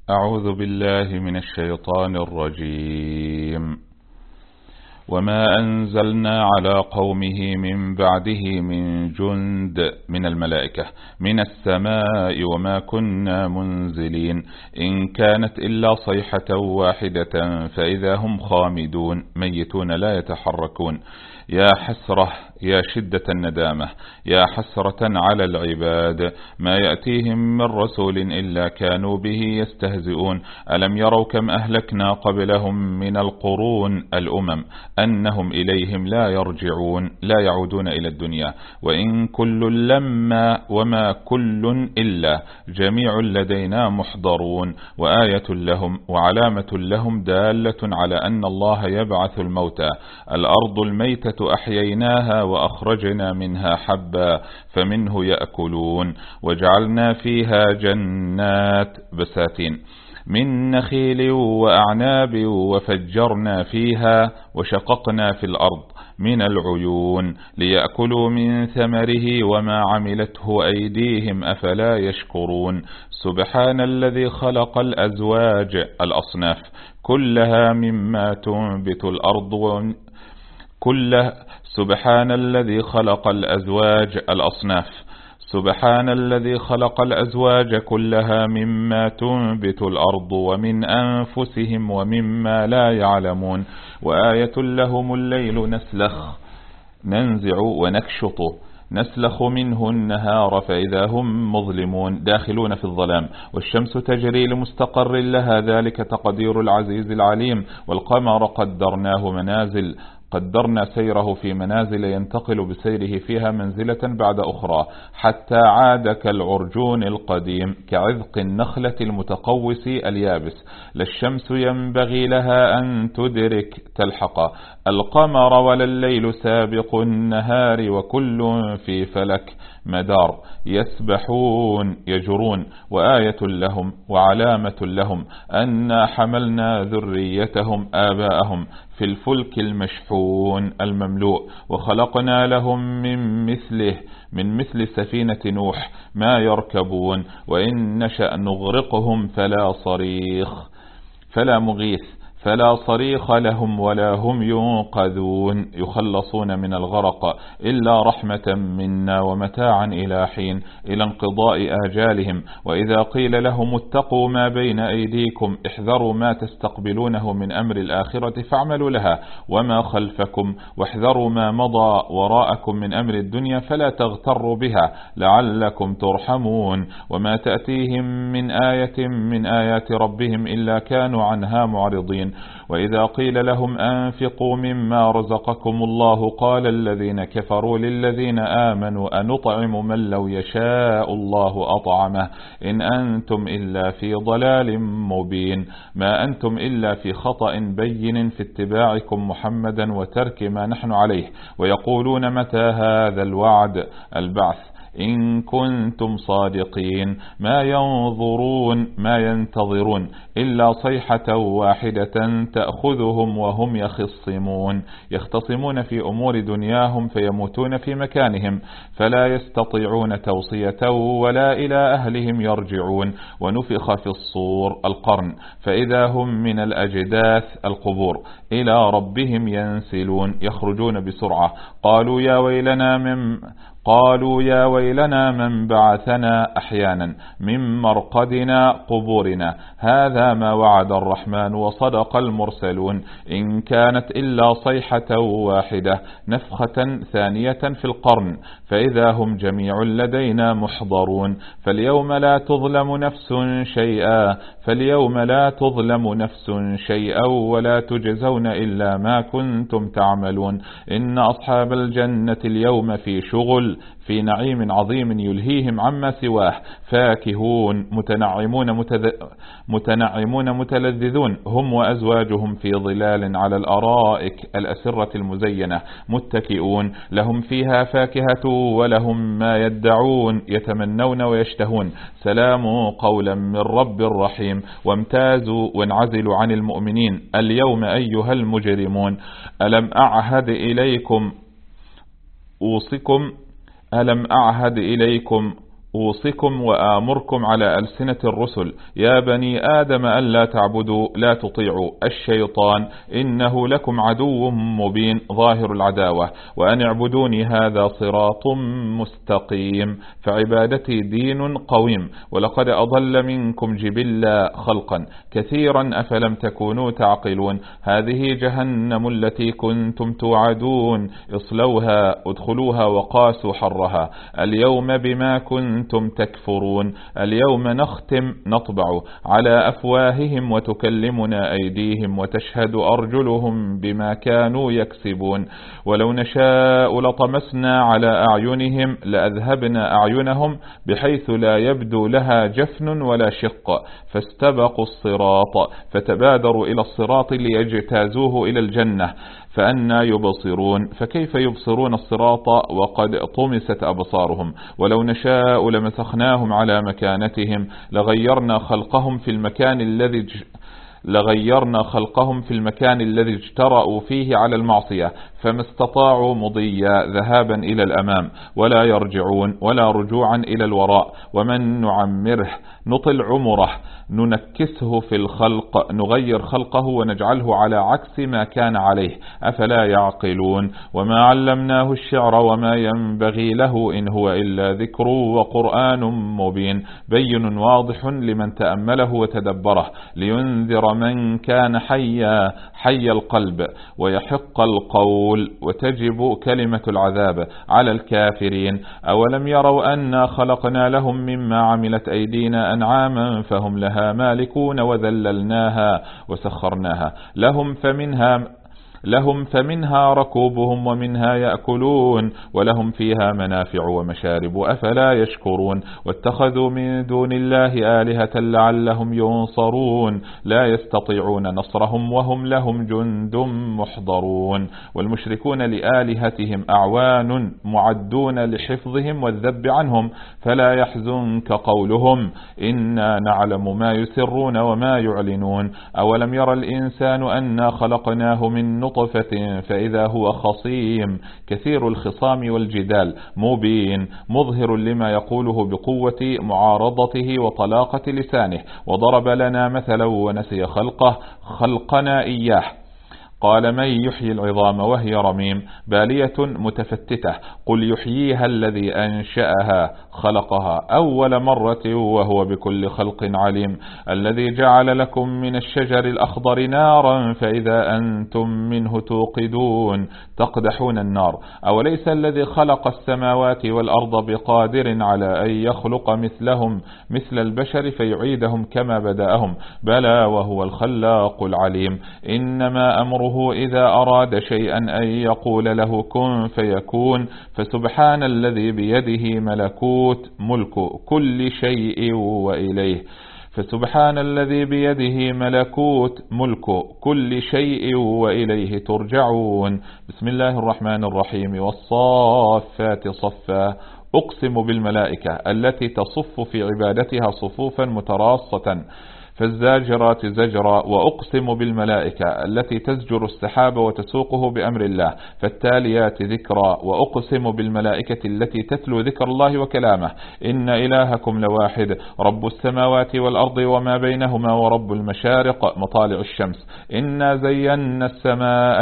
أعوذ بالله من الشيطان الرجيم. وما أنزلنا على قومه من بعده من جند من الملائكة من السماء وما كنا منزلين إن كانت إلا صيحة واحدة فإذا هم خامدون ميتون لا يتحركون. يا حسرة يا شدة الندامة يا حسرة على العباد ما يأتيهم من رسول إلا كانوا به يستهزئون. ألم يروا كم أهلكنا قبلهم من القرون الأمم أنهم إليهم لا يرجعون لا يعودون إلى الدنيا وإن كل لما وما كل إلا جميع لدينا محضرون. وآية لهم وعلامة لهم دالة على أن الله يبعث الموتى. الأرض الميتة أحييناها وأخرجنا منها حبا فمنه يأكلون وجعلنا فيها جنات بساتين من نخيل وأعناب وفجرنا فيها وشققنا في الأرض من العيون ليأكلوا من ثمره وما عملته أيديهم أفلا يشكرون. سبحان الذي خلق الأزواج الأصناف كلها مما تنبت الأرض سبحان الذي خلق الأزواج الأصناف سبحان الذي خلق الأزواج كلها مما تنبت الأرض ومن أنفسهم ومما لا يعلمون. وآية لهم الليل ننزع ونكشط نسلخ منه النهار فإذا هم مظلمون داخلون في الظلام. والشمس تجري لمستقر لها ذلك تقدير العزيز العليم. والقمر قدرنا سيره في منازل ينتقل بسيره فيها منزلة بعد أخرى حتى عاد كالعرجون القديم كعذق النخلة المتقوس اليابس. لا الشمس ينبغي لها أن تلحق القمر ولا الليل سابق النهار وكل في فلك مدار يسبحون يجرون. وآية لهم وعلامة لهم أن حملنا ذريتهم آباءهم في الفلك المشحون المملوء وخلقنا لهم من مثل سفينة نوح ما يركبون وإن نشأ نغرقهم فلا صريخ لهم ولا هم ينقذون يخلصون من الغرق إلا رحمة منا ومتاعا إلى حين إلى انقضاء آجالهم. وإذا قيل لهم اتقوا ما بين أيديكم احذروا ما تستقبلونه من أمر الآخرة فاعملوا لها وما خلفكم واحذروا ما مضى وراءكم من أمر الدنيا فلا تغتروا بها لعلكم ترحمون. وما تأتيهم من آية من آيات ربهم إلا كانوا عنها معرضين. وإذا قيل لهم أنفقوا مما رزقكم الله قال الذين كفروا للذين آمنوا أنطعم من لو يشاء الله أطعمه إن أنتم إلا في ضلال مبين. ما أنتم إلا في خطأ بين في اتباعكم محمدا وترك ما نحن عليه. ويقولون متى هذا الوعد البعث إن كنتم صادقين ما ينتظرون إلا صيحة واحدة تأخذهم وهم يختصمون في أمور دنياهم فيموتون في مكانهم فلا يستطيعون توصية ولا إلى أهلهم يرجعون. ونفخ في الصور القرن فإذا هم من الأجداث القبور إلى ربهم ينسلون يخرجون بسرعة قالوا يا ويلنا من بعثنا أحيانا من مرقدنا قبورنا هذا ما وعد الرحمن وصدق المرسلون. إن كانت إلا صيحة واحدة نفخة ثانية في القرن فإذا هم جميع لدينا محضرون. فاليوم لا تظلم نفس شيئا ولا تجزون إلا ما كنتم تعملون. إن أصحاب الجنة اليوم في شغل في نعيم عظيم يلهيهم عما سواه فاكهون متنعمون متلذذون هم وأزواجهم في ظلال على الأرائك الأسرة المزينة متكئون لهم فيها فاكهة ولهم ما يدعون يتمنون ويشتهون سلام قولا من رب رحيم. وامتازوا وانعزلوا عن المؤمنين اليوم أيها المجرمون ألم أعهد إليكم أوصيكم وآمركم على ألسنة الرسل يا بني آدم ألا تعبدوا لا تطيعوا الشيطان إنه لكم عدو مبين ظاهر العداوة وأن اعبدوني هذا صراط مستقيم فعبادتي دين قويم ولقد أضل منكم جبلا خلقا كثيرا أفلم تكونوا تعقلون هذه جهنم التي كنتم توعدون اصلوها ادخلوها وقاسوا حرها اليوم بما كنتم تكفرون اليوم نطبع على أفواههم وتكلمنا أيديهم وتشهد أرجلهم بما كانوا يكسبون ولو نشاء لطمسنا على أعينهم لأذهبنا أعينهم بحيث لا يبدو لها جفن ولا شق فاستبقوا الصراط فتبادروا إلى الصراط ليجتازوه إلى الجنة فأنا يبصرون فكيف يبصرون الصراط وقد طمست أبصارهم ولو نشاء لمسخناهم على مكانتهم لغيرنا خلقهم في المكان الذي اجترأوا فيه على المعصية فما استطاعوا مضيا ذهابا إلى الأمام ولا يرجعون ولا رجوعا إلى الوراء ومن نعمره نطل عمره ننكسه في الخلق نغير خلقه ونجعله على عكس ما كان عليه أفلا يعقلون وما علمناه الشعر وما ينبغي له إن هو إلا ذكر وقرآن مبين بين واضح لمن تأمله وتدبره لينذر من كان حي القلب ويحق القول وتجب كلمة العذاب على الكافرين أولم يروا أنا خلقنا لهم مما عملت أيدينا أنعاما فهم لها مالكون وذللناها وسخرناها لهم فمنها ركوبهم ومنها يأكلون ولهم فيها منافع ومشارب أفلا يشكرون واتخذوا من دون الله آلهة لعلهم ينصرون لا يستطيعون نصرهم وهم لهم جند محضرون والمشركون لآلهتهم أعوان معدون لحفظهم والذب عنهم فلا يحزنك قولهم إنا نعلم ما يسرون وما يعلنون أولم يرى الإنسان أنا خلقناه من نطفة فإذا هو خصيم كثير الخصام والجدال مبين مظهر لما يقوله بقوة معارضته وطلاقة لسانه وضرب لنا مثلا ونسي خلقنا إياه قال من يحيي العظام وهي رميم بالية متفتتة قل يحييها الذي أنشأها خلقها أول مرة وهو بكل خلق عليم الذي جعل لكم من الشجر الأخضر نارا فإذا أنتم منه توقدون تقدحون النار أوليس الذي خلق السماوات والأرض بقادر على أن يخلق مثل البشر فيعيدهم كما بدأهم بلى وهو الخلاق العليم إنما أمره إذا أراد شيئا أن يقول له كن فيكون فسبحان الذي بيده ملك كل شيء وإليه ملك كل شيء وإليه ترجعون بسم الله الرحمن الرحيم والصافات صفا أقسم بالملائكة التي تصف في عبادتها صفوفا متراصة فالزاجرات زجرا وأقسم بالملائكة التي تزجر السحاب وتسوقه بأمر الله فالتاليات ذكرا وأقسم بالملائكة التي تتلو ذكر الله وكلامه إن إلهكم لواحد رب السماوات والأرض وما بينهما ورب المشارق مطالع الشمس إنا زينا السماء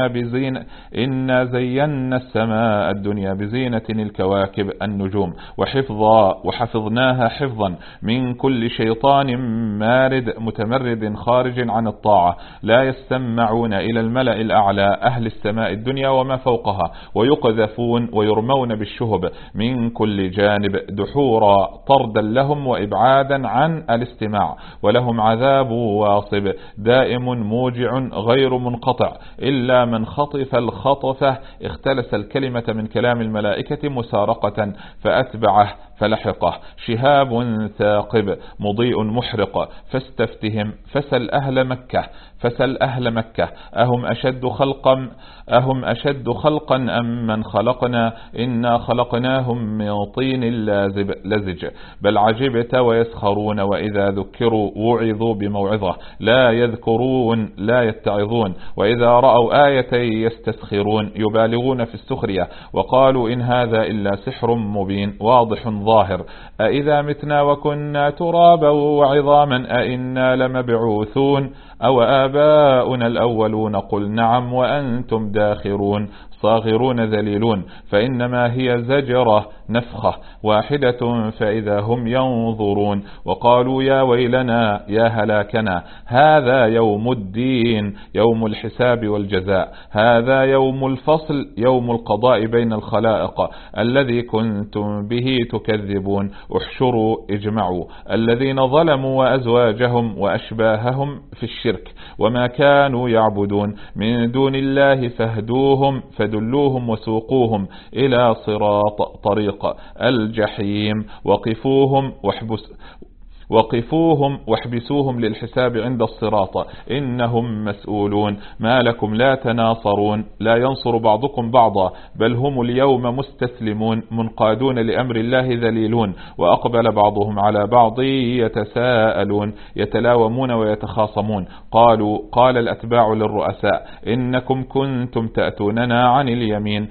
الدنيا بزينة الكواكب النجوم وحفظناها حفظا من كل شيطان متمرد خارج عن الطاعة لا يستمعون إلى الملأ الأعلى أهل السماء الدنيا وما فوقها ويقذفون ويرمون بالشهب من كل جانب دحورا طردا لهم وإبعادا عن الاستماع ولهم عذاب واصب دائم موجع غير منقطع إلا من خطف الخطفة اختلس الكلمة من كلام الملائكة مسارقة فأتبعه فلحقه شهاب ثاقب مضيء محرق فاستفتهم فسل أهل مكة أهم أشد خلقا أم من خلقنا إنا خلقناهم من طين لزج بل عجبت ويسخرون وإذا ذكروا وعظوا بموعظة لا يذكرون لا يتعظون وإذا رأوا آية يستسخرون يبالغون في السخرية وقالوا إن هذا إلا سحر مبين واضح ظاهر أإذا متنا وكنا ترابا وعظاما أإنا لمبعوثون أو آباؤنا الأولون قل نعم وأنتم داخرون صاغرون ذليلون فإنما هي زجرة نفخة واحدة فإذا هم ينظرون وقالوا يا ويلنا يا هلاكنا هذا يوم الدين يوم الحساب والجزاء هذا يوم الفصل يوم القضاء بين الخلائق الذي كنتم به تكذبون احشروا اجمعوا الذين ظلموا وأزواجهم وأشباههم في الشرك وما كانوا يعبدون من دون الله فاهدوهم فدلوهم وسوقوهم إلى صراط طريق الجحيم وقفوهم واحبسوهم للحساب عند الصراط إنهم مسؤولون ما لكم لا تناصرون لا ينصر بعضكم بعضا بل هم اليوم مستسلمون منقادون لأمر الله ذليلون وأقبل بعضهم على بعض يتساءلون يتلاومون ويتخاصمون قال الأتباع للرؤساء إنكم كنتم تأتوننا عن اليمين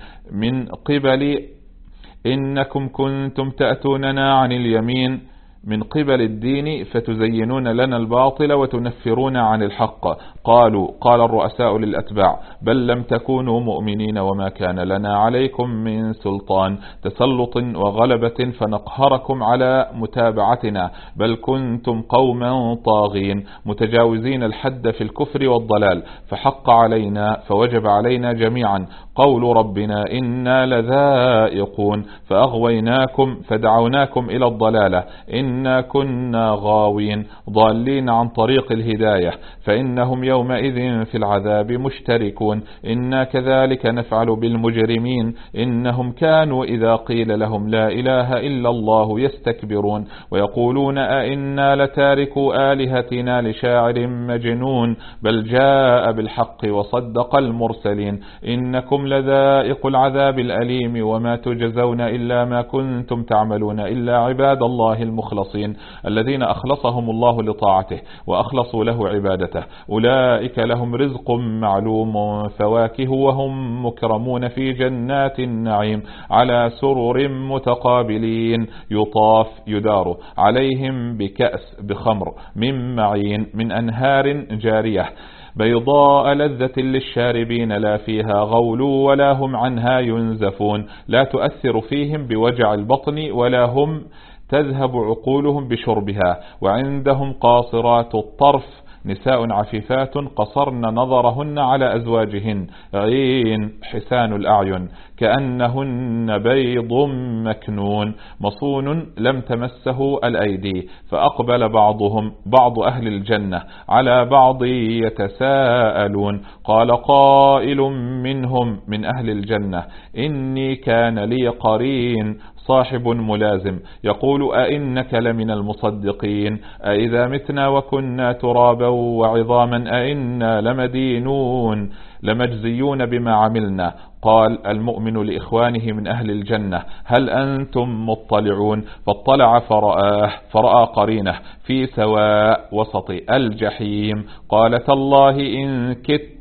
من قبل الدين فتزينون لنا الباطل وتنفرون عن الحق قال الرؤساء للأتباع بل لم تكونوا مؤمنين وما كان لنا عليكم من سلطان تسلط وغلبة فنقهركم على متابعتنا بل كنتم قوما طاغين متجاوزين الحد في الكفر والضلال فحق علينا فوجب علينا جميعا قول ربنا إنا لذائقون فأغويناكم فدعوناكم إلى الضلالة إنا كنا غاوين ضالين عن طريق الهداية فإنهم يومئذ في العذاب مشتركون إنا كذلك نفعل بالمجرمين إنهم كانوا إذا قيل لهم لا إله إلا الله يستكبرون ويقولون أئنا لتاركوا آلهتنا لشاعر مجنون بل جاء بالحق وصدق المرسلين إنكم لذائق العذاب الأليم وما تجزون إلا ما كنتم تعملون إلا عباد الله المخلصين الذين أخلصهم الله لطاعته وأخلصوا له عبادته أولئك لهم رزق معلوم فواكه وهم مكرمون في جنات النعيم على سرر متقابلين يدار عليهم بكأس بخمر من معين من أنهار جارية بيضاء لذة للشاربين لا فيها غول ولا هم عنها ينزفون لا تؤثر فيهم بوجع البطن ولا هم تذهب عقولهم بشربها وعندهم قاصرات الطرف نساء عفيفات قصرن نظرهن على أزواجهن عين حسان الأعين كأنهن بيض مكنون مصون لم تمسه الأيدي فأقبل بعض أهل الجنة على بعض يتساءلون قال قائل منهم من أهل الجنة إني كان لي قرين صاحب ملازم يقول أئنك لمن المصدقين أئذا متنا وكنا ترابا وعظاما أئنا لمدينون لمجزيون بما عملنا قال المؤمن لإخوانه من أهل الجنة هل أنتم مطلعون فاطلع فرأى قرينه في سواء وسط الجحيم قال تالله إن كدت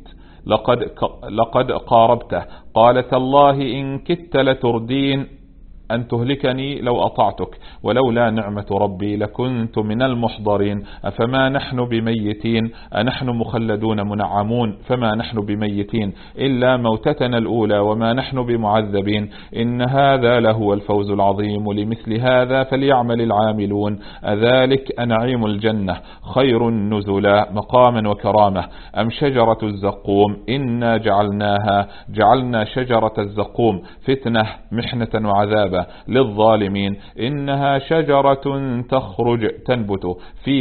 لقد قاربته قال تالله إن كدت لتردين أن تهلكني لو أطعتك ولولا نعمة ربي لكنت من المحضرين أفما نحن بميتين أنحن مخلدون منعمون فما نحن بميتين إلا موتتنا الأولى وما نحن بمعذبين إن هذا لهو الفوز العظيم لمثل هذا فليعمل العاملون أذلك أنعيم الجنة خير نزلا مقاما وكرامة أم شجرة الزقوم إنا جعلنا شجرة الزقوم فتنة محنة وعذاب للظالمين إنها شجرة تنبت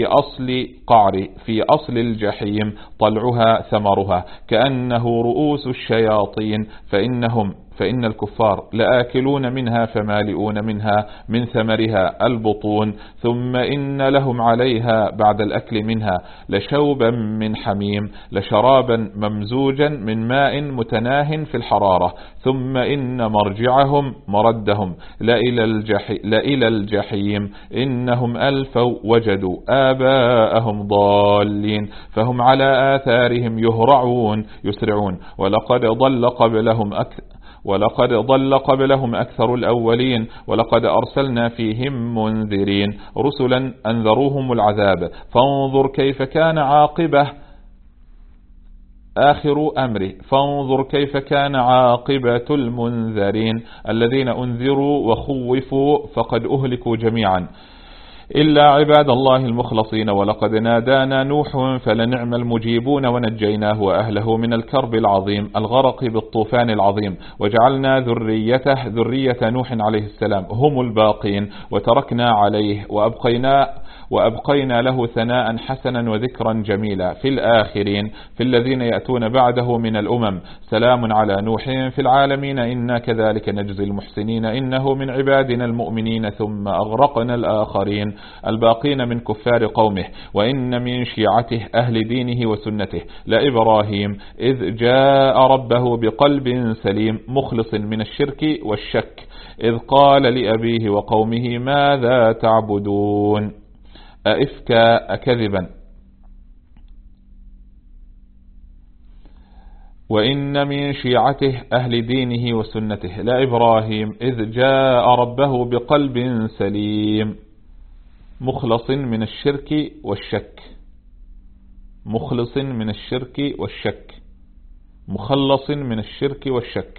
في أصل الجحيم طلعها ثمرها كأنه رؤوس الشياطين فإن الكفار لآكلون منها فمالئون منها من ثمرها البطون، ثم إن لهم عليها بعد الأكل منها لشوبا من حميم، لشرابا ممزوجا من ماء متناه في الحرارة، ثم إن مرجعهم مردهم لإلى الجحيم، إنهم ألفوا وجدوا آباءهم ضالين فهم على آثارهم يسرعون ولقد ضل قبلهم أكثر الأولين، ولقد أرسلنا فيهم منذرين رسلا أنذروهم العذاب، فانظر كيف كان عاقبة المنذرين الذين أنذروا وخوفوا فقد أهلكوا جميعا إلا عباد الله المخلصين. ولقد نادانا نوح فلنعم المجيبون ونجيناه وأهله من الكرب العظيم الغرق بالطوفان العظيم، وجعلنا ذرية نوح عليه السلام هم الباقين، وتركنا عليه وأبقينا له ثناء حسنا وذكرا جميلا في الآخرين في الذين يأتون بعده من الأمم. سلام على نوح في العالمين إنا كذلك نجزي المحسنين إنه من عبادنا المؤمنين. ثم أغرقنا الآخرين الباقين من كفار قومه. وإن من شيعته أهل دينه وسنته لإبراهيم إذ جاء ربه بقلب سليم مخلص من الشرك والشك، إذ قال لأبيه وقومه ماذا تعبدون أئفكا أكذبا. وإن من شيعته أهل دينه وسنته لإبراهيم إذ جاء ربه بقلب سليم مخلص من الشرك والشك، مخلص من الشرك والشك،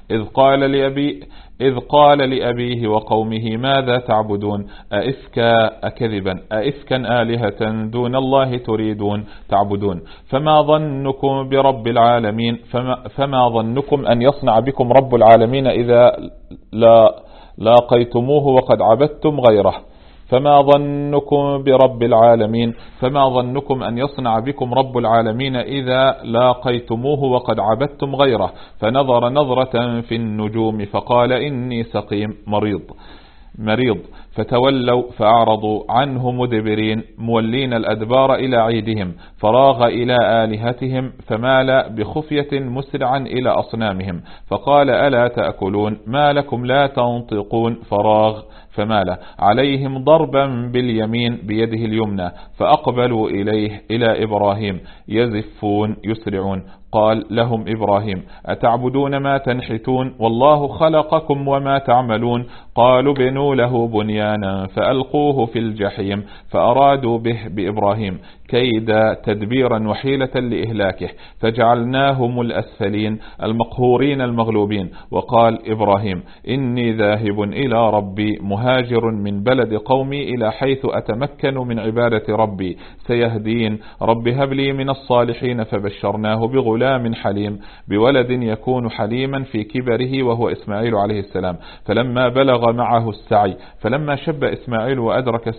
إذ قال لأبيه وقومه ماذا تعبدون أئفكا أكذبا أئفكا آلهة دون الله تريدون تعبدون، فما ظنكم برب العالمين فما ظنكم أن يصنع بكم رب العالمين إذا لاقيتموه وقد عبدتم غيره، فما ظنكم أن يصنع بكم رب العالمين إذا لاقيتموه وقد عبدتم غيره. فنظر نظرة في النجوم فقال إني سقيم مريض، فتولوا فأعرضوا عنه مدبرين مولين الأدبار إلى عيدهم، فراغ إلى آلهتهم فمال بخفية مسرعا إلى أصنامهم، فقال ألا تأكلون ما لكم لا تنطقون، فراغ فمال عليهم ضربا باليمين بيده اليمنى، فأقبلوا إليه إلى إبراهيم يزفون يسرعون. قال لهم إبراهيم أتعبدون ما تنحتون والله خلقكم وما تعملون. قالوا بنوا له بنيانا فألقوه في الجحيم، فأرادوا به بإبراهيم كيد تدبيرا وحيلة لإهلاكه، فجعلناهم الأسفلين المقهورين المغلوبين. وقال إبراهيم إني ذاهب إلى ربي مهاجر من بلد قومي إلى حيث أتمكن من عبادة ربي سيهدين، رب هب لي من الصالحين. فبشرناه بغلام حليم بولد يكون حليما في كبره وهو إسماعيل عليه السلام. فلما بلغ معه السعي فلما شب إسماعيل وأدرك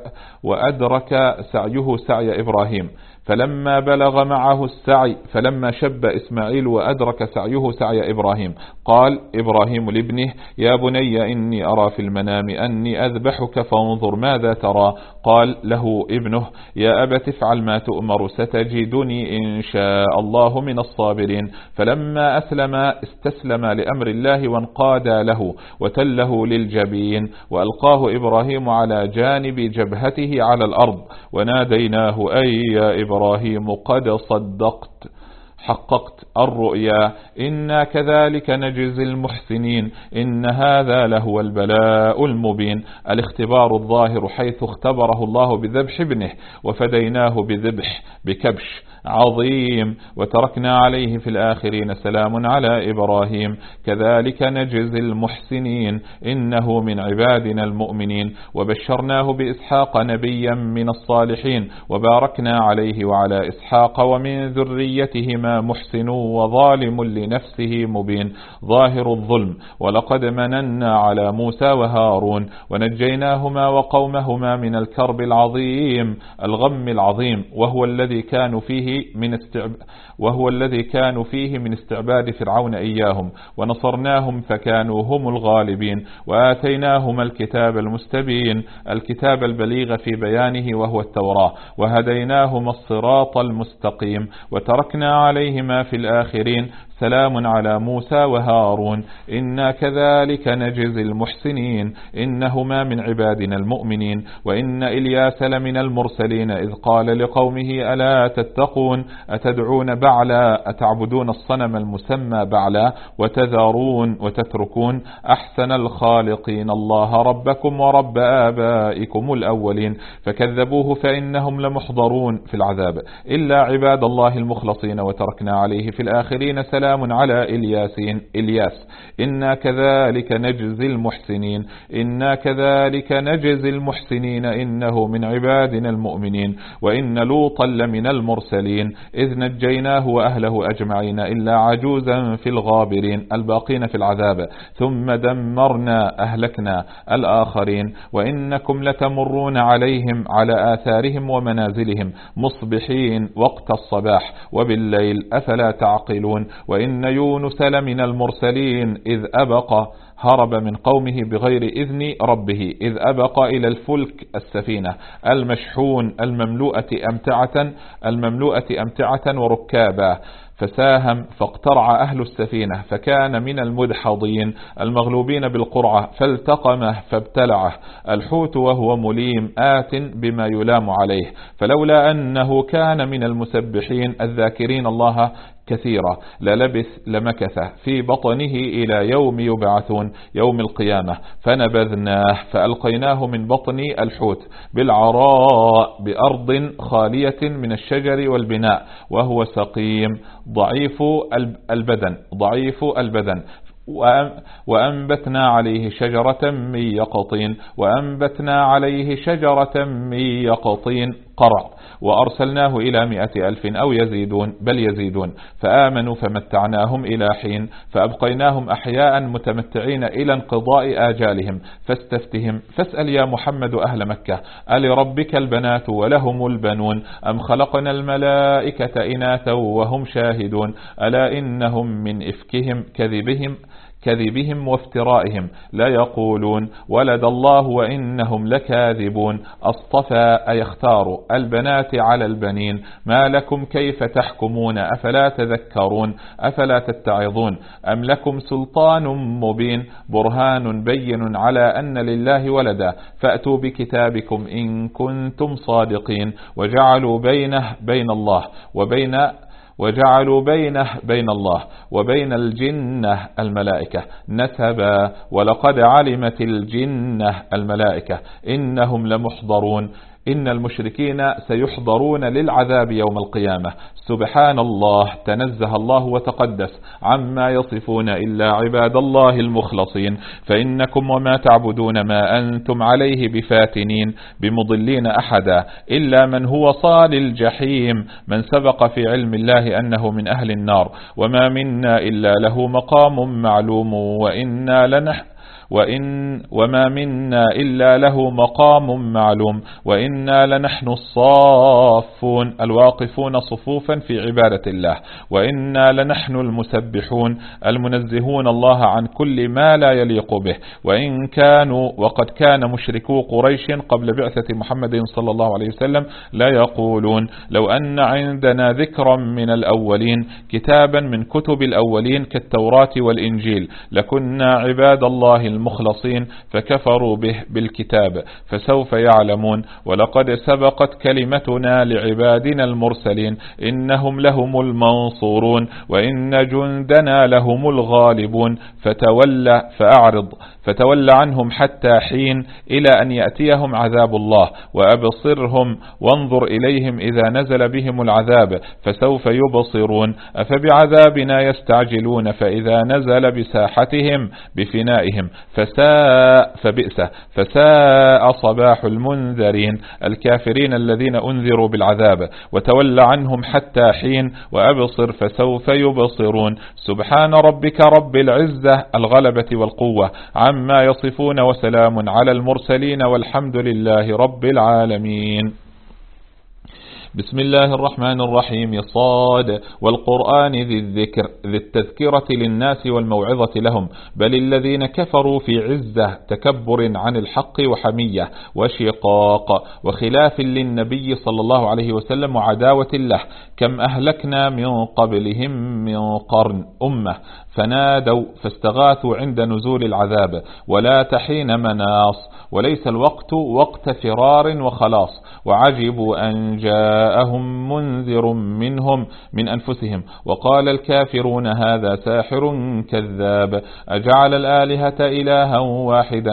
سعيه سعي إبراهيم فلما بلغ معه السعي فلما شب إسماعيل وأدرك سعيه سعي إبراهيم قال إبراهيم لابنه يا بني إني أرى في المنام أني أذبحك فانظر ماذا ترى. قال له ابنه يا أبت افعل ما تؤمر ستجدني إن شاء الله من الصابرين. فلما أسلم استسلم لأمر الله وانقادا له وتله للجبين، وألقاه إبراهيم على جانب جبهته على الأرض وناديناه أي يا إبراهيم قد حققت الرؤيا إنا كذلك نجزي المحسنين إن هذا لهو البلاء المبين. الاختبار الظاهر حيث اختبره الله بذبح ابنه وفديناه بكبش عظيم وتركنا عليه في الآخرين سلام على إبراهيم كذلك نجزي المحسنين إنه من عبادنا المؤمنين. وبشرناه بإسحاق نبيا من الصالحين وباركنا عليه وعلى إسحاق ومن ذريتهما بينهما محسن وظالم لنفسه مبين ظاهر الظلم. ولقد مننا على موسى وهارون ونجيناهما وقومهما من الكرب العظيم الغم العظيم وهو الذي كانوا فيه من استعباد فرعون إياهم، ونصرناهم فكانوا هم الغالبين، وآتيناهما الكتاب المستبين الكتاب البليغ في بيانه وهو التوراة، وهديناهما الصراط المستقيم، وتركنا عليهما في الآخرين سلام على موسى وهارون إنا كذلك نجزي المحسنين إنهما من عبادنا المؤمنين. وإن إلياس لمن المرسلين إذ قال لقومه ألا تتقون أتدعون بعلا أتعبدون الصنم المسمى بعلا وتتركون أحسن الخالقين الله ربكم ورب آبائكم الأولين فكذبوه فإنهم لمحضرون في العذاب إلا عباد الله المخلصين. وتركنا عليه في الآخرين سلام على إلياس إنا كذلك نجزي المحسنين إنه من عبادنا المؤمنين. وإن لوطا لمن المرسلين إذ نجيناه وأهله أجمعين إلا عجوزا في الغابرين الباقين في العذاب ثم أهلكنا الآخرين. وإنكم لتمرون عليهم على آثارهم ومنازلهم مصبحين وقت الصباح وبالليل أفلا تعقلون. وإن يونس لمن المرسلين إذ هرب من قومه بغير إذن ربه إذ أبق إلى الفلك السفينة المشحون المملوءة أمتعة وركابا فساهم فاقترع أهل السفينة فكان من المدحضين المغلوبين بالقرعة فالتقمه فابتلعه الحوت وهو مليم آت بما يلام عليه فلولا أنه كان من المسبحين الذاكرين الله كثيرا لمكث في بطنه إلى يوم يبعثون يوم القيامة فنبذناه فألقيناه من بطن الحوت بالعراء بأرض خالية من الشجر والبناء وهو سقيم ضعيف البدن وأنبتنا عليه شجرة من يقطين قرع وأرسلناه إلى 100,000 أو يزيدون بل يزيدون فآمنوا فمتعناهم إلى حين فأبقيناهم أحياء متمتعين إلى انقضاء آجالهم فاستفتهم فاسأل يا محمد أهل مكة ألربك البنات ولهم البنون أم خلقنا الملائكة إناثا وهم شاهدون ألا إنهم من إفكهم كذبهم وافترائهم لا يقولون ولد الله وإنهم لكاذبون أصطفى أيختار البنات على البنين ما لكم كيف تحكمون أفلا تذكرون أفلا تتعظون أم لكم سلطان مبين برهان بين على أن لله ولدا فأتوا بكتابكم إن كنتم صادقين وجعلوا بينه بين الله وبين الجنة الملائكة نسبا ولقد علمت الجنة الملائكة إنهم لمحضرون إن المشركين سيحضرون للعذاب يوم القيامة سبحان الله تنزه الله وتقدس عما يصفون إلا عباد الله المخلصين فإنكم وما تعبدون ما أنتم عليه بفاتنين بمضلين أحدا إلا من هو صال الجحيم من سبق في علم الله أنه من أهل النار وما منا إلا له مقام معلوم وما منا إلا له مقام معلوم وإنا لنحن الصافون الواقفون صفوفا في عبادة الله وإنا لنحن المسبحون المنزهون الله عن كل ما لا يليق به وقد كان مشركو قريش قبل بعثة محمد صلى الله عليه وسلم لا يقولون لو أن عندنا ذكرا من الأولين كتابا من كتب الأولين كالتوراة والإنجيل لكنا عباد الله المخلصين فكفروا به بالكتاب فسوف يعلمون ولقد سبقت كلمتنا لعبادنا المرسلين إنهم لهم المنصورون وإن جندنا لهم الغالبون فتول عنهم حتى حين إلى أن يأتيهم عذاب الله وأبصرهم وانظر إليهم إذا نزل بهم العذاب فسوف يبصرون أفبعذابنا يستعجلون فإذا نزل بساحتهم بفنائهم فساء صباح المنذرين. الكافرين الذين أنذروا بالعذاب وتولى عنهم حتى حين وأبصر فسوف يبصرون. سبحان ربك رب العزة الغلبة والقوة عما يصفون وسلام على المرسلين والحمد لله رب العالمين. بسم الله الرحمن الرحيم. صاد والقرآن ذي الذكر ذي التذكرة للناس والموعظة لهم، بل الذين كفروا في عزة تكبر عن الحق وحمية وشقاق وخلاف للنبي صلى الله عليه وسلم وعداوة له. كم أهلكنا من قبلهم من قرن أمة فنادوا فاستغاثوا عند نزول العذاب ولا تحين مناص، وليس الوقت وقت فرار وخلاص. وعجبوا أن جاءهم منذر منهم من أنفسهم وقال الكافرون هذا ساحر كذاب أجعل الآلهة إلها واحدا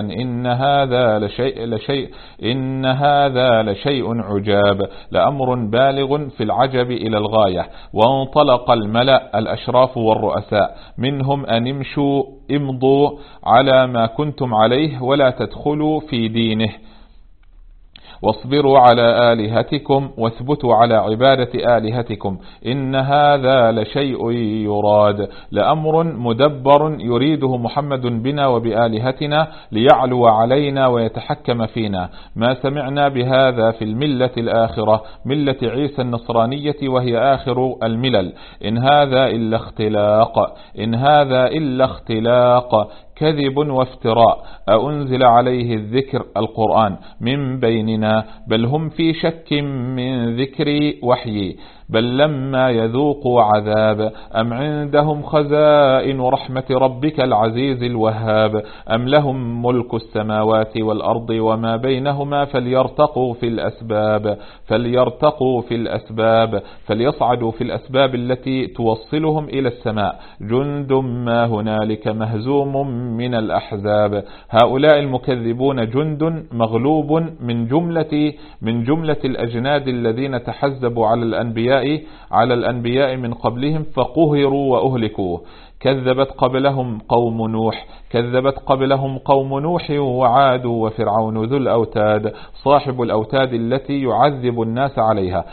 إن هذا لشيء عجاب لأمر بالغ في العجب إلى الغاية. وانطلق الملأ الأشراف والرؤساء منهم أن امضوا على ما كنتم عليه ولا تدخلوا في دينه، واصبروا على آلهتكم واثبتوا على عبادة آلهتكم إن هذا لشيء يراد لأمر مدبر يريده محمد بنا وبآلهتنا ليعلو علينا ويتحكم فينا. ما سمعنا بهذا في الملة الآخرة ملة عيسى النصرانية وهي آخر الملل. إن هذا إلا اختلاق كذب وافتراء. أنزل عليه الذكر القرآن من بيننا بل هم في شك من ذكري وحيي بل لما يذوقوا عذاب. أم عندهم خزائن رحمة ربك العزيز الوهاب أم لهم ملك السماوات والأرض وما بينهما فليرتقوا في الأسباب فليصعدوا في الأسباب التي توصلهم إلى السماء. جند ما هنالك مهزوم من الأحزاب. هؤلاء المكذبون جند مغلوب من جملة الأجناد الذين تحزبوا على الأنبياء من قبلهم فقهروا وأهلكوا. كذبت قبلهم قوم نوح وعاد وفرعون ذو الأوتاد صاحب الأوتاد التي يعذب الناس عليها.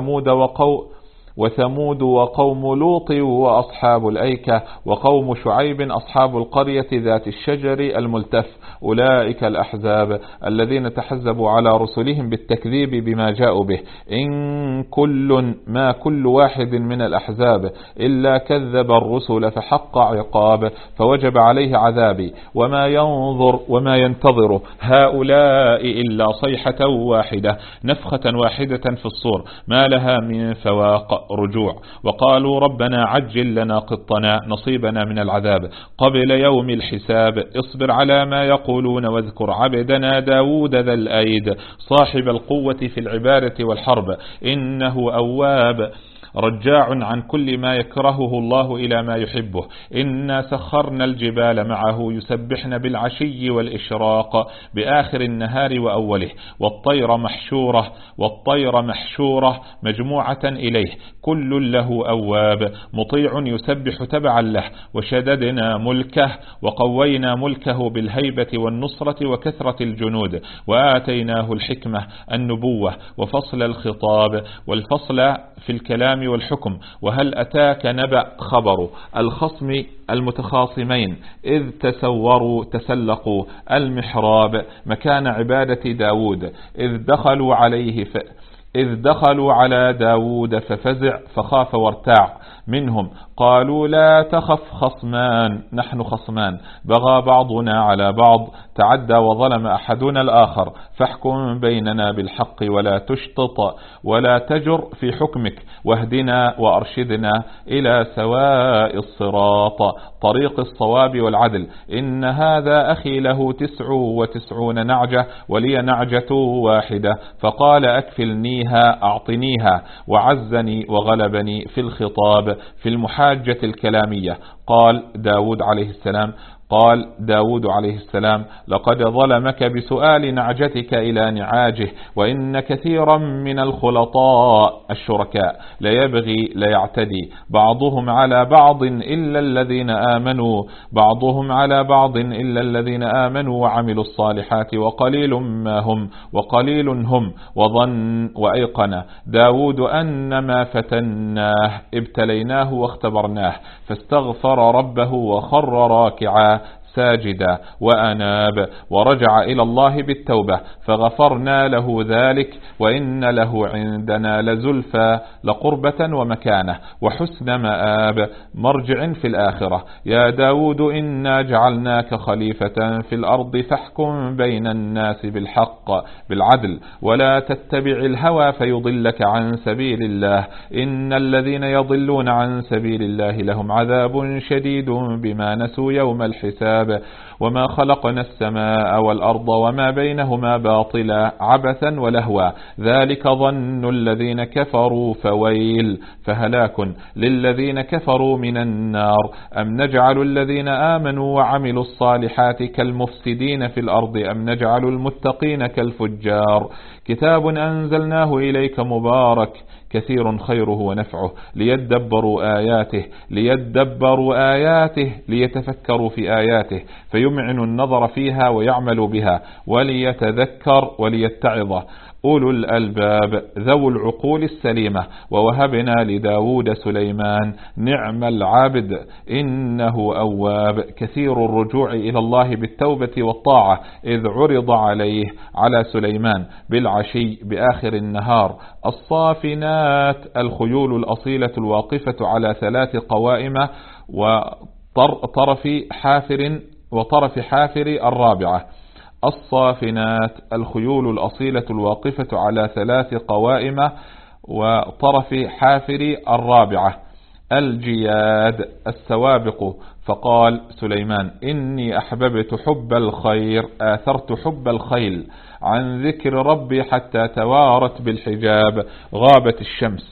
وثمود وقوم لوط وأصحاب الأيكة وقوم شعيب أصحاب القرية ذات الشجر الملتف. أولئك الأحزاب الذين تحزبوا على رسلهم بالتكذيب بما جاءوا به. إن كل واحد من الأحزاب إلا كذب الرسل فحق عقاب فوجب عليه عذابي. وما ينتظر هؤلاء إلا صيحة واحدة نفخة واحدة في الصور ما لها من فواق رجوع. وقالوا ربنا عجل لنا قطنا نصيبنا من العذاب قبل يوم الحساب. اصبر على ما يقولون واذكر عبدنا داود ذا الأيد صاحب القوة في العبادة والحرب إنه أواب رجاع عن كل ما يكرهه الله إلى ما يحبه. إنا سخرنا الجبال معه يسبحن بالعشي والإشراق بآخر النهار وأوله. والطير محشورة مجموعة إليه كل له أواب مطيع يسبح تبعا له. وشددنا ملكه وقوينا ملكه بالهيبة والنصرة وكثرة الجنود. وآتيناه الحكمة النبوة وفصل الخطاب والفصل في الكلام والحكم. وهل أتاك نبأ خبر الخصم المتخاصمين إذ تسلقوا المحراب مكان عبادة داود إذ دخلوا على داود ففزع فخاف وارتاع منهم قالوا لا تخف نحن خصمان بغى بعضنا على بعض تعدى وظلم أحدنا الآخر فاحكم بيننا بالحق ولا تشطط ولا تجر في حكمك واهدنا وأرشدنا إلى سواء الصراط طريق الصواب والعدل. إن هذا أخي له 99 نعجة ولي نعجة واحدة فقال أكفلنيها أعطنيها. وعزني وغلبني في الخطاب في المحاجة الكلامية. قال داود عليه السلام قال داود عليه السلام: لقد ظلمك بسؤال نعجتك إلى نعاجه، وإن كثيرا من الخلطاء الشركاء ليعتدي بعضهم على بعض إلا الذين آمنوا وعملوا الصالحات وقليل هم وظن وأيقن داود أن ما فتناه ابتليناه واختبرناه، فاستغفر ربه وخر راكعا ساجدا وأناب ورجع إلى الله بالتوبة فغفرنا له ذلك، وإن له عندنا لزلفى لقربة ومكانة وحسن مآب مرجع في الآخرة. يا داود إنا جعلناك خليفة في الأرض فاحكم بين الناس بالعدل ولا تتبع الهوى فيضلك عن سبيل الله، إن الذين يضلون عن سبيل الله لهم عذاب شديد بما نسوا يوم الحساب. وما خلقنا السماء والأرض وما بينهما باطلا عبثا ولهوا، ذلك ظن الذين كفروا فهلاك للذين كفروا من النار. أم نجعل الذين آمنوا وعملوا الصالحات كالمفسدين في الأرض أم نجعل المتقين كالفجار. كتاب أنزلناه إليك مبارك كثير خيره ونفعه ليدبروا آياته ليتفكروا في آياته فيمعن النظر فيها ويعمل بها وليتذكر وليتعظ أولو الألباب ذو العقول السليمة. ووهبنا لداود سليمان نعم العبد إنه أواب كثير الرجوع إلى الله بالتوبة والطاعة، إذ عرض على سليمان بالعشي بآخر النهار الصافنات الخيول الأصيلة الواقفة على 3 قوائم وطرف حافر الرابعة. الصافنات الخيول الأصيلة الواقفة على 3 قوائم وطرف حافر الرابعة. الجياد السوابق. فقال سليمان: إني أحببت حب الخير آثرت حب الخيل عن ذكر ربي حتى توارت بالحجاب غابت الشمس.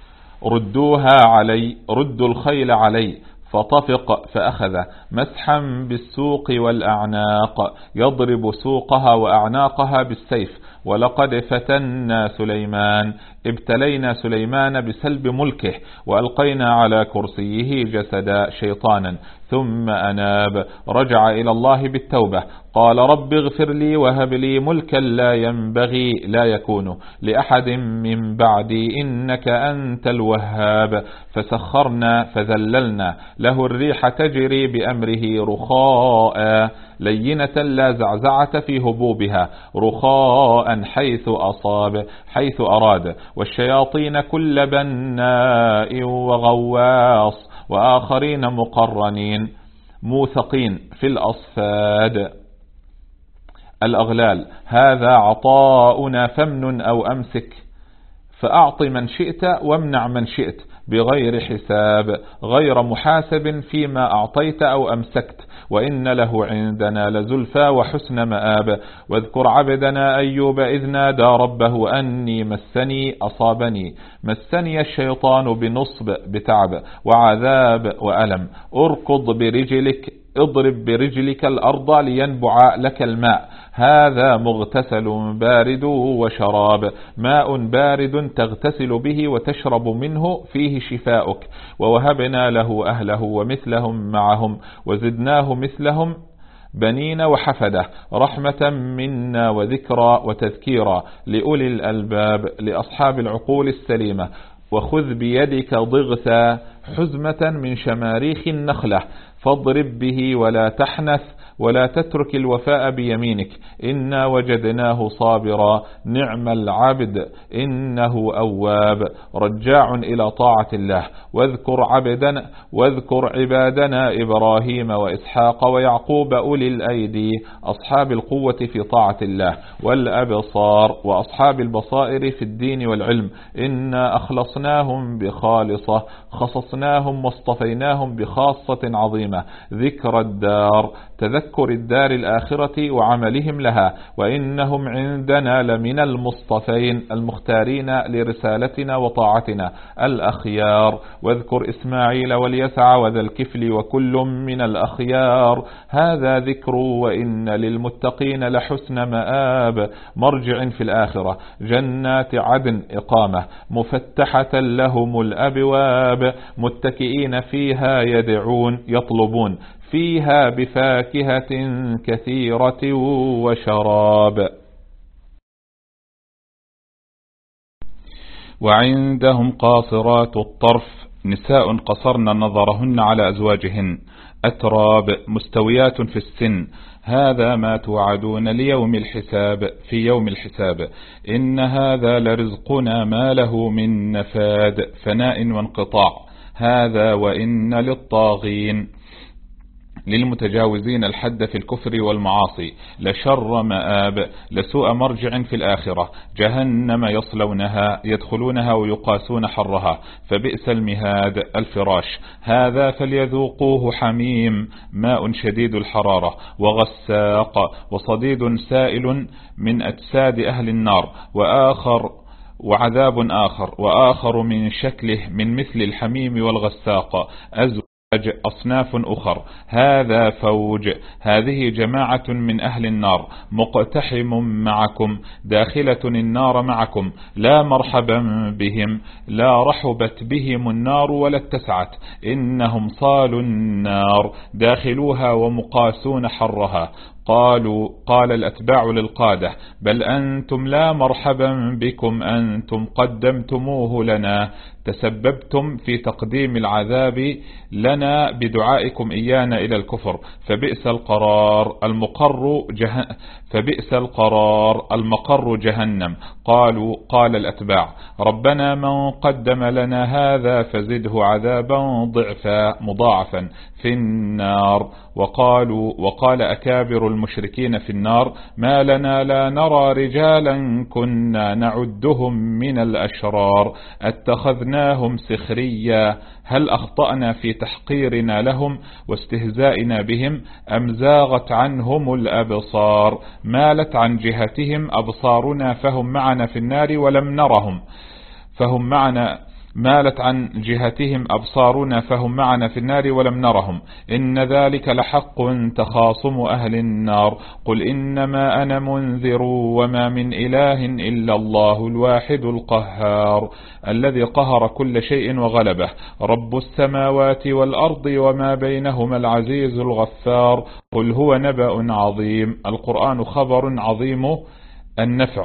ردوا الخيل علي فطفق فأخذ مسحا بالسوق والأعناق يضرب سوقها وأعناقها بالسيف. ولقد فتنا سليمان ابتلينا سليمان بسلب ملكه وألقينا على كرسيه جسدا شيطانا ثم أناب رجع إلى الله بالتوبة قال رب اغفر لي وهب لي ملكا لا يكون لأحد من بعدي إنك أنت الوهاب. فسخرنا فذللنا له الريح تجري بأمره رخاء لينة لا زعزعة في هبوبها رخاء حيث أراد والشياطين كل بناء وغواص وآخرين مقرنين موثقين في الأصفاد. الأغلال هذا عطاؤنا فمن أو أمسك فأعط من شئت وامنع من شئت بغير حساب غير محاسب فيما أعطيت أو أمسكت وإن له عندنا لزلفى وحسن مآب. واذكر عبدنا أيوب إذ نادى ربه أني مسني الشيطان بنصب بتعب وعذاب وألم اضرب برجلك الأرض لينبع لك الماء هذا مغتسل بارد وشراب ماء بارد تغتسل به وتشرب منه فيه شفاؤك. ووهبنا له أهله ومثلهم معهم وزدناه مثلهم بنين وحفدة رحمة منا وذكرى وتذكيرا لأولي الألباب لأصحاب العقول السليمة. وخذ بيدك ضغثا حزمة من شماريخ النخلة فاضرب به ولا تحنث ولا تترك الوفاء بيمينك إنا وجدناه صابرا نعم العبد إنه أواب رجاع إلى طاعة الله. واذكر عبادنا إبراهيم وإسحاق ويعقوب أولي الأيدي أصحاب القوة في طاعة الله والأبصار وأصحاب البصائر في الدين والعلم إنا أخلصناهم بخالصة خصصناهم واصطفيناهم بخاصة عظيمة، ذكر الدار، تذكر الدار الآخرة وعملهم لها، وإنهم عندنا لمن المصطفين المختارين لرسالتنا وطاعتنا الأخيار. واذكر إسماعيل واليسع وذا الكفل وكل من الأخيار، هذا ذكر وإن للمتقين لحسن مآب، مرجع في الآخرة، جنات عدن إقامة مفتحة لهم الأبواب، متكئين فيها يدعون يطلبون فيها بفاكهة كثيرة وشراب. وعندهم قاصرات الطرف نساء قصرن نظرهن على أزواجهن، أتراب مستويات في السن، هذا ما توعدون ليوم الحساب، في يوم الحساب، إن هذا لرزقنا ما له من نفاد، فناء وانقطاع، هذا وإن للطاغين للمتجاوزين الحد في الكفر والمعاصي لشر مآب، لسوء مرجع في الآخرة، جهنم يصلونها يدخلونها ويقاسون حرها، فبئس المهاد الفراش، هذا فليذوقوه حميم ماء شديد الحرارة وغساق وصديد سائل من أجساد أهل النار، وعذاب وآخر من شكله من مثل الحميم والغساق، أصناف أخر، هذا فوج، هذه جماعة من أهل النار، مقتحم معكم، داخلة النار معكم، لا مرحبا بهم، لا رحبت بهم النار ولا اتسعت، إنهم صالوا النار داخلوها ومقاسون حرها. قال الأتباع للقادة بل أنتم لا مرحبا بكم، أنتم قدمتموه لنا، تسببتم في تقديم العذاب لنا بدعائكم إيانا إلى الكفر، فبئس القرار المقر جهنم. قال الأتباع ربنا من قدم لنا هذا فزده عذابا مضاعفا في النار. وقال أكابر المشركين في النار ما لنا لا نرى رجالا كنا نعدهم من الأشرار اتخذناهم سخريا، هل أخطأنا في تحقيرنا لهم واستهزائنا بهم، أم زاغت عنهم الأبصار، مالت عن جهتهم أبصارنا فهم معنا في النار ولم نرهم، مالت عن جهتهم أبصارنا فهم معنا في النار ولم نرهم، إن ذلك لحق تخاصم أهل النار، قل إنما أنا منذر وما من إله إلا الله الواحد القهار، الذي قهر كل شيء وغلبه، رب السماوات والأرض وما بينهما العزيز الغفار، قل هو نبأ عظيم، القرآن خبر عظيم النفع،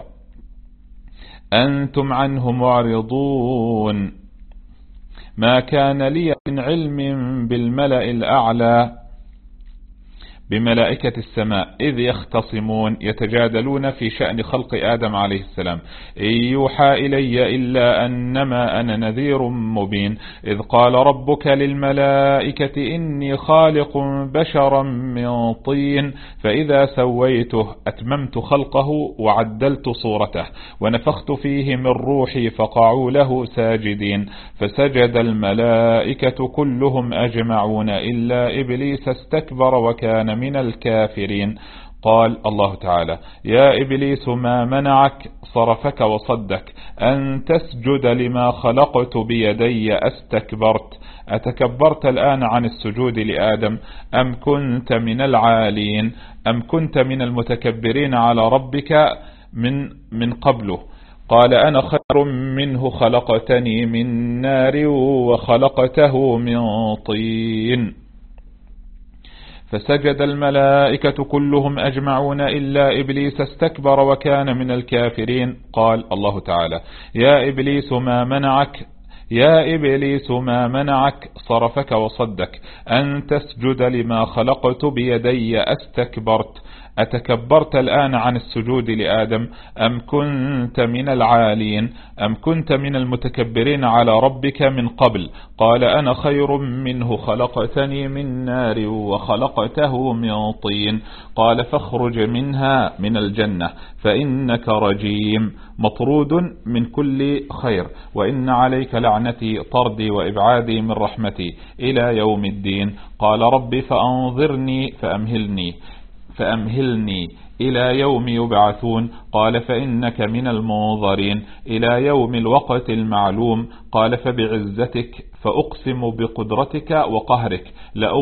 أنتم عنه معرضون، ما كان لي من علم بالملأ الأعلى بملائكة السماء إذ يختصمون يتجادلون في شأن خلق آدم عليه السلام، إن يوحى إلي إلا أنما أنا نذير مبين، إذ قال ربك للملائكة إني خالق بشرا من طين فإذا سويته أتممت خلقه وعدلت صورته ونفخت فيه من روحي فقعوا له ساجدين، فسجد الملائكة كلهم أجمعون إلا إبليس استكبر وكان من الكافرين. قال الله تعالى يا إبليس ما منعك صرفك وصدك أن تسجد لما خلقت بيدي أستكبرت، أتكبرت الآن عن السجود لآدم أم كنت من العالين، أم كنت من المتكبرين على ربك من قبله. قال أنا خير منه خلقتني من نار وخلقته من طين، فسجد الملائكة كلهم أجمعون إلا إبليس استكبر وكان من الكافرين. قال الله تعالى يا إبليس ما منعك صرفك وصدك أن تسجد لما خلقت بيدي أستكبرت، أتكبرت الآن عن السجود لآدم أم كنت من العالين أم كنت من المتكبرين على ربك من قبل؟ قال أنا خير منه خلقتني من نار وخلقته من طين. قال فاخرج منها من الجنة فإنك رجيم مطرود من كل خير وإن عليك لعنتي طردي وإبعادي من رحمتي إلى يوم الدين. قال رب فأمهلني إلى يوم يبعثون. قال فإنك من المنظرين إلى يوم الوقت المعلوم. قال فبعزتك فأقسم بقدرتك وقهرك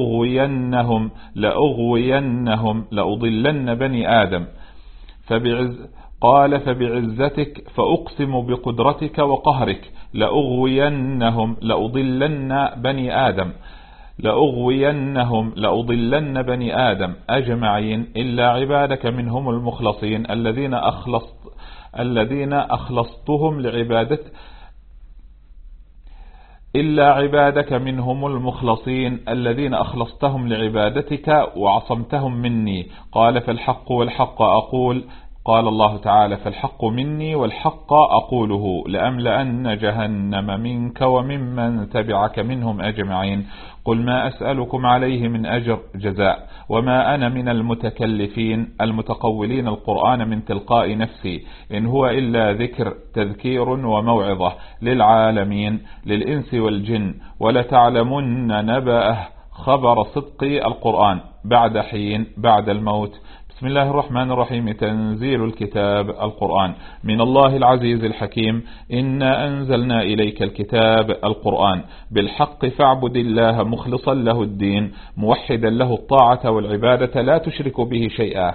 لأضلن بني آدم. قال فبعزتك فأقسم بقدرتك وقهرك لأضلن بني آدم أجمعين إلا عبادك منهم المخلصين الذين أخلصتهم لعبادتك وعصمتهم مني. قال فالحق والحق أقول. قال الله تعالى فالحق مني والحق أقوله لأملأن جهنم منك وممن تبعك منهم أجمعين. قل ما أسألكم عليه من أجر جزاء وما أنا من المتقولين القرآن من تلقاء نفسي إن هو إلا تذكير وموعظة للعالمين للإنس والجن ولتعلمن نبأه خبر صدق القرآن بعد حين بعد الموت. بسم الله الرحمن الرحيم. تنزيل الكتاب القرآن من الله العزيز الحكيم. إنا أنزلنا إليك الكتاب القرآن بالحق فاعبد الله مخلصا له الدين موحدا له الطاعة والعبادة لا تشرك به شيئا.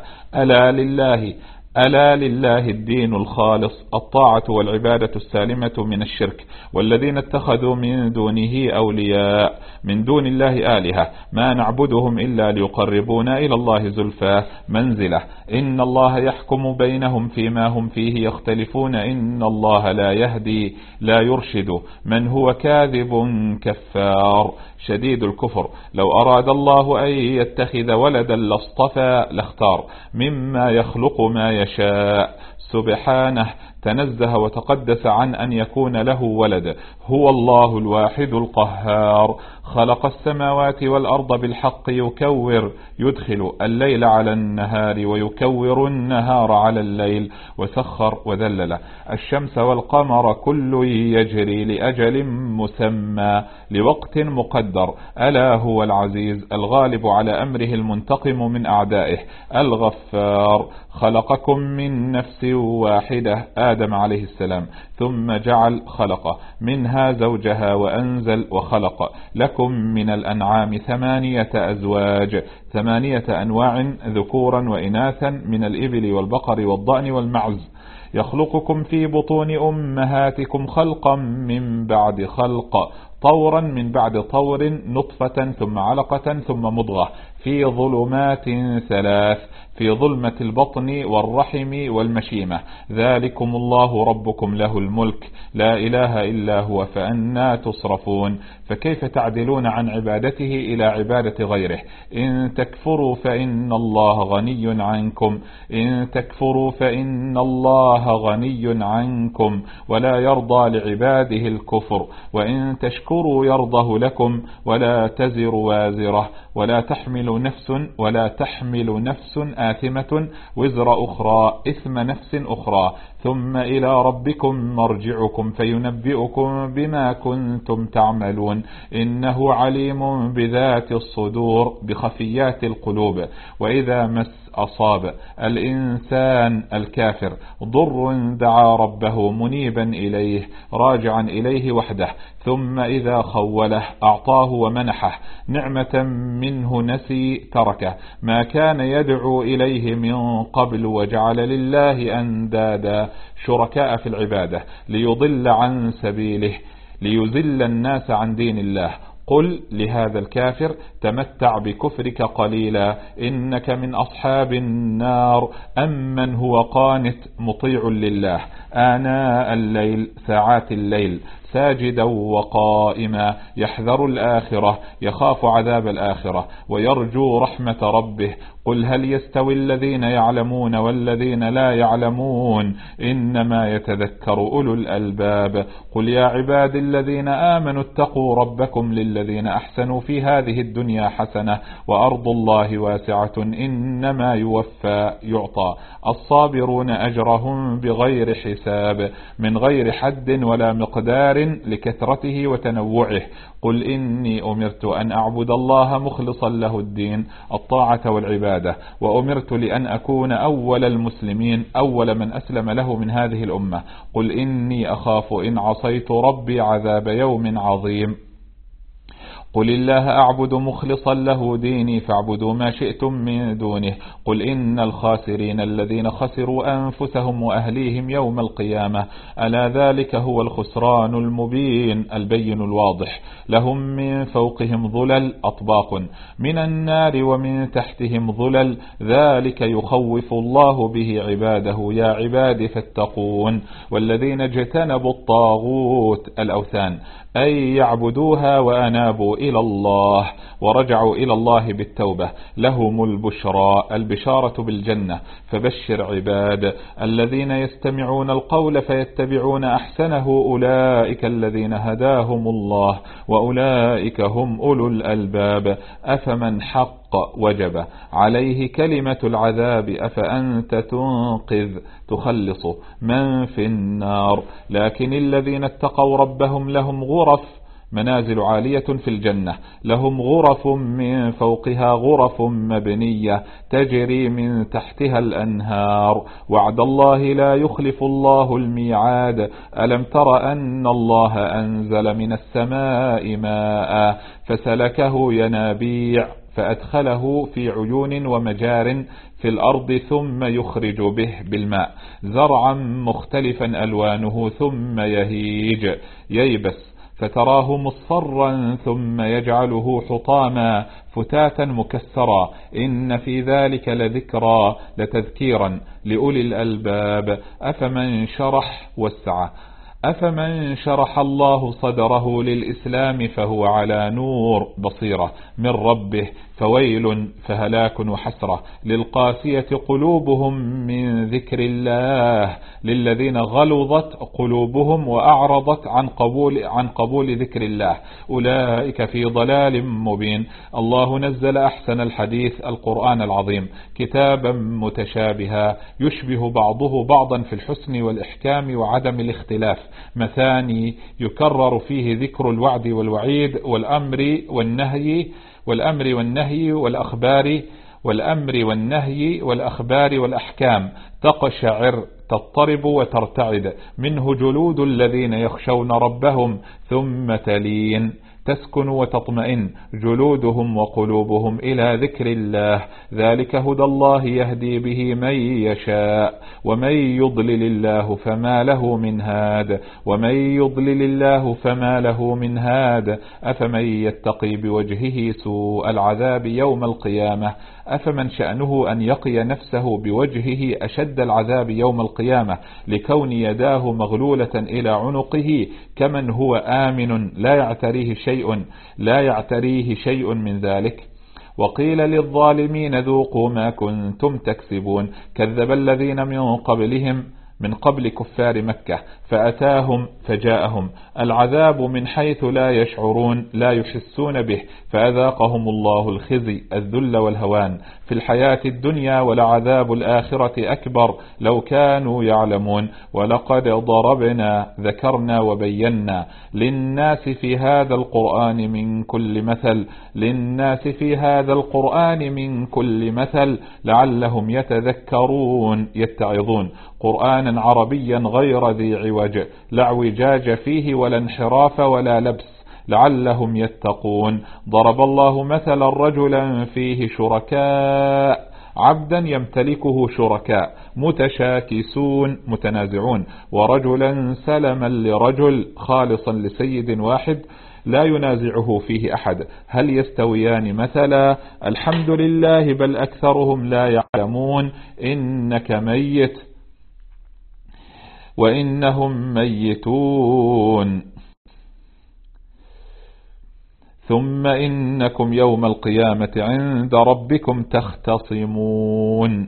ألا لله الدين الخالص الطاعة والعبادة السالمة من الشرك والذين اتخذوا من دونه أولياء من دون الله آلهة ما نعبدهم إلا ليقربونا إلى الله زلفى منزلة إن الله يحكم بينهم فيما هم فيه يختلفون إن الله لا يرشد من هو كاذب كفار شديد الكفر. لو أراد الله أن يتخذ ولدا لاختار مما يخلق ما يشاء سبحانه تنزه وتقدس عن أن يكون له ولد. هو الله الواحد القهار خلق السماوات والأرض بالحق يدخل الليل على النهار ويكور النهار على الليل وسخر وذلل الشمس والقمر كل يجري لأجل مسمى لوقت مقدر. ألا هو العزيز الغالب على أمره المنتقم من أعدائه الغفار. خلقكم من نفس واحدة آدم عليه السلام ثم خلق منها زوجها وأنزل وخلق لكم من الأنعام 8 أزواج 8 أنواع ذكورا وإناثا من الإبل والبقر والضأن والمعز يخلقكم في بطون أمهاتكم خلقا من بعد خلق طورا من بعد طور نطفة ثم علقة ثم مضغة في ظلمات 3 في ظلمة البطن والرحم والمشيمة. ذلكم الله ربكم له الملك لا إله إلا هو فأنا تصرفون. فكيف تعدلون عن عبادته إلى عبادة غيره؟ إن تكفروا فإن الله غني عنكم ولا يرضى لعباده الكفر وإن تشكروا يرضه لكم ولا تزر وازرة ولا تحمل نفس آثمة وزر أخرى إثم نفس أخرى ثم إلى ربكم مرجعكم فينبئكم بما كنتم تعملون إنه عليم بذات الصدور بخفيات القلوب. وإذا أصاب الإنسان الكافر ضر دعا ربه منيبا إليه راجعا إليه وحده ثم إذا خوله أعطاه ومنحه نعمة منه نسي تركه ما كان يدعو إليه من قبل وجعل لله أندادا شركاء في العبادة ليضل عن سبيله ليزل الناس عن دين الله. قل لهذا الكافر تمتع بكفرك قليلا إنك من أصحاب النار. أمن هو قانت مطيع لله آناء الليل ساعات الليل ساجدا وقائما يحذر الآخرة يخاف عذاب الآخرة ويرجو رحمة ربه. قل هل يستوي الذين يعلمون والذين لا يعلمون إنما يتذكر أولو الألباب. قل يا عبادي الذين آمنوا اتقوا ربكم للذين أحسنوا في هذه الدنيا حسنة وأرض الله واسعة إنما يعطى الصابرون أجرهم بغير حساب من غير حد ولا مقدار لكثرته وتنوعه. قل إني أمرت أن أعبد الله مخلصا له الدين الطاعة والعبادة وأمرت لأن أكون أول المسلمين أول من أسلم له من هذه الأمة. قل إني أخاف إن عصيت ربي عذاب يوم عظيم. قل الله أعبد مخلصا له ديني فاعبدوا ما شئتم من دونه. قل إن الخاسرين الذين خسروا أنفسهم وأهليهم يوم القيامة ألا ذلك هو الخسران المبين البين الواضح. لهم من فوقهم ظلل أطباق من النار ومن تحتهم ظلل ذلك يخوف الله به عباده يا عباد فاتقون. والذين اجتنبوا الطاغوت الأوثان أي يعبدوها وأنابوا إلى الله ورجعوا إلى الله بالتوبة لهم البشارة بالجنة. فبشر عباد الذين يستمعون القول فيتبعون أحسنه أولئك الذين هداهم الله وأولئك هم أولو الألباب. أفمن حق وجب عليه كلمة العذاب أفأنت تخلص من في النار. لكن الذين اتقوا ربهم لهم غرف منازل عالية في الجنة لهم غرف من فوقها غرف مبنية تجري من تحتها الأنهار وعد الله لا يخلف الله الميعاد. ألم تر أن الله أنزل من السماء ماء فسلكه ينابيع فأدخله في عيون ومجار في الأرض ثم يخرج به بالماء زرعا مختلفا ألوانه ثم يهيج ييبس فتراه مصفرا ثم يجعله حطاما فتاتا مكسرا إن في ذلك لذكرى لتذكيرا لأولي الألباب. أفمن شرح الله صدره للإسلام فهو على نور بصيرة من ربه فويل فهلاك وحسرة للقاسية قلوبهم من ذكر الله للذين غلظت قلوبهم وأعرضت عن قبول ذكر الله أولئك في ضلال مبين. الله نزل أحسن الحديث القرآن العظيم كتابا متشابها يشبه بعضه بعضا في الحسن والإحكام وعدم الاختلاف مثاني يكرر فيه ذكر الوعد والوعيد والأمر والنهي والأخبار والأحكام تقشعر تضطرب وترتعد منه جلود الذين يخشون ربهم ثم تلين تسكن وتطمئن جلودهم وقلوبهم إلى ذكر الله ذلك هدى الله يهدي به من يشاء ومن يضلل الله فما له من هاد أفمن يتقي بوجهه سوء العذاب يوم القيامة أفمن شأنه أن يقي نفسه بوجهه أشد العذاب يوم القيامة لكون يداه مغلولة إلى عنقه كمن هو آمن لا يعتريه شيء من ذلك. وقيل للظالمين ذوقوا ما كنتم تكسبون كذب الذين من قبل كفار مكة فجاءهم العذاب من حيث لا يشعرون لا يحسون به فأذاقهم الله الخزي الذل والهوان في الحياة الدنيا ولعذاب الآخرة أكبر لو كانوا يعلمون. ولقد ذكرنا وبينا للناس في هذا القرآن من كل مثل لعلهم يتعظون قرآنا عربيا غير ذي عوج لا اعوجاج فيه ولا انحراف ولا لبس لعلهم يتقون. ضرب الله مثلا رجلا فيه شركاء عبدا يمتلكه شركاء متشاكسون متنازعون ورجلا سلما لرجل خالصا لسيد واحد لا ينازعه فيه أحد هل يستويان مثلا الحمد لله بل أكثرهم لا يعلمون إنك ميت وإنهم ميتون ثم إنكم يوم القيامة عند ربكم تختصمون.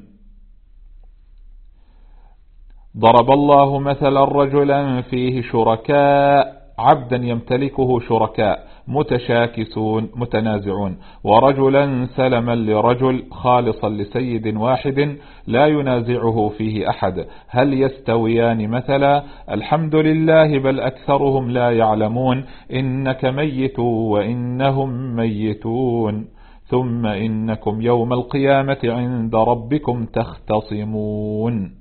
ضرب الله مثلا رجلا فيه شركاء، عبدا يمتلكه شركاء متشاكسون متنازعون، ورجلا سلما لرجل خالصا لسيد واحد لا ينازعه فيه أحد، هل يستويان مثلا؟ الحمد لله بل أكثرهم لا يعلمون. إنك ميت وإنهم ميتون، ثم إنكم يوم القيامة عند ربكم تختصمون.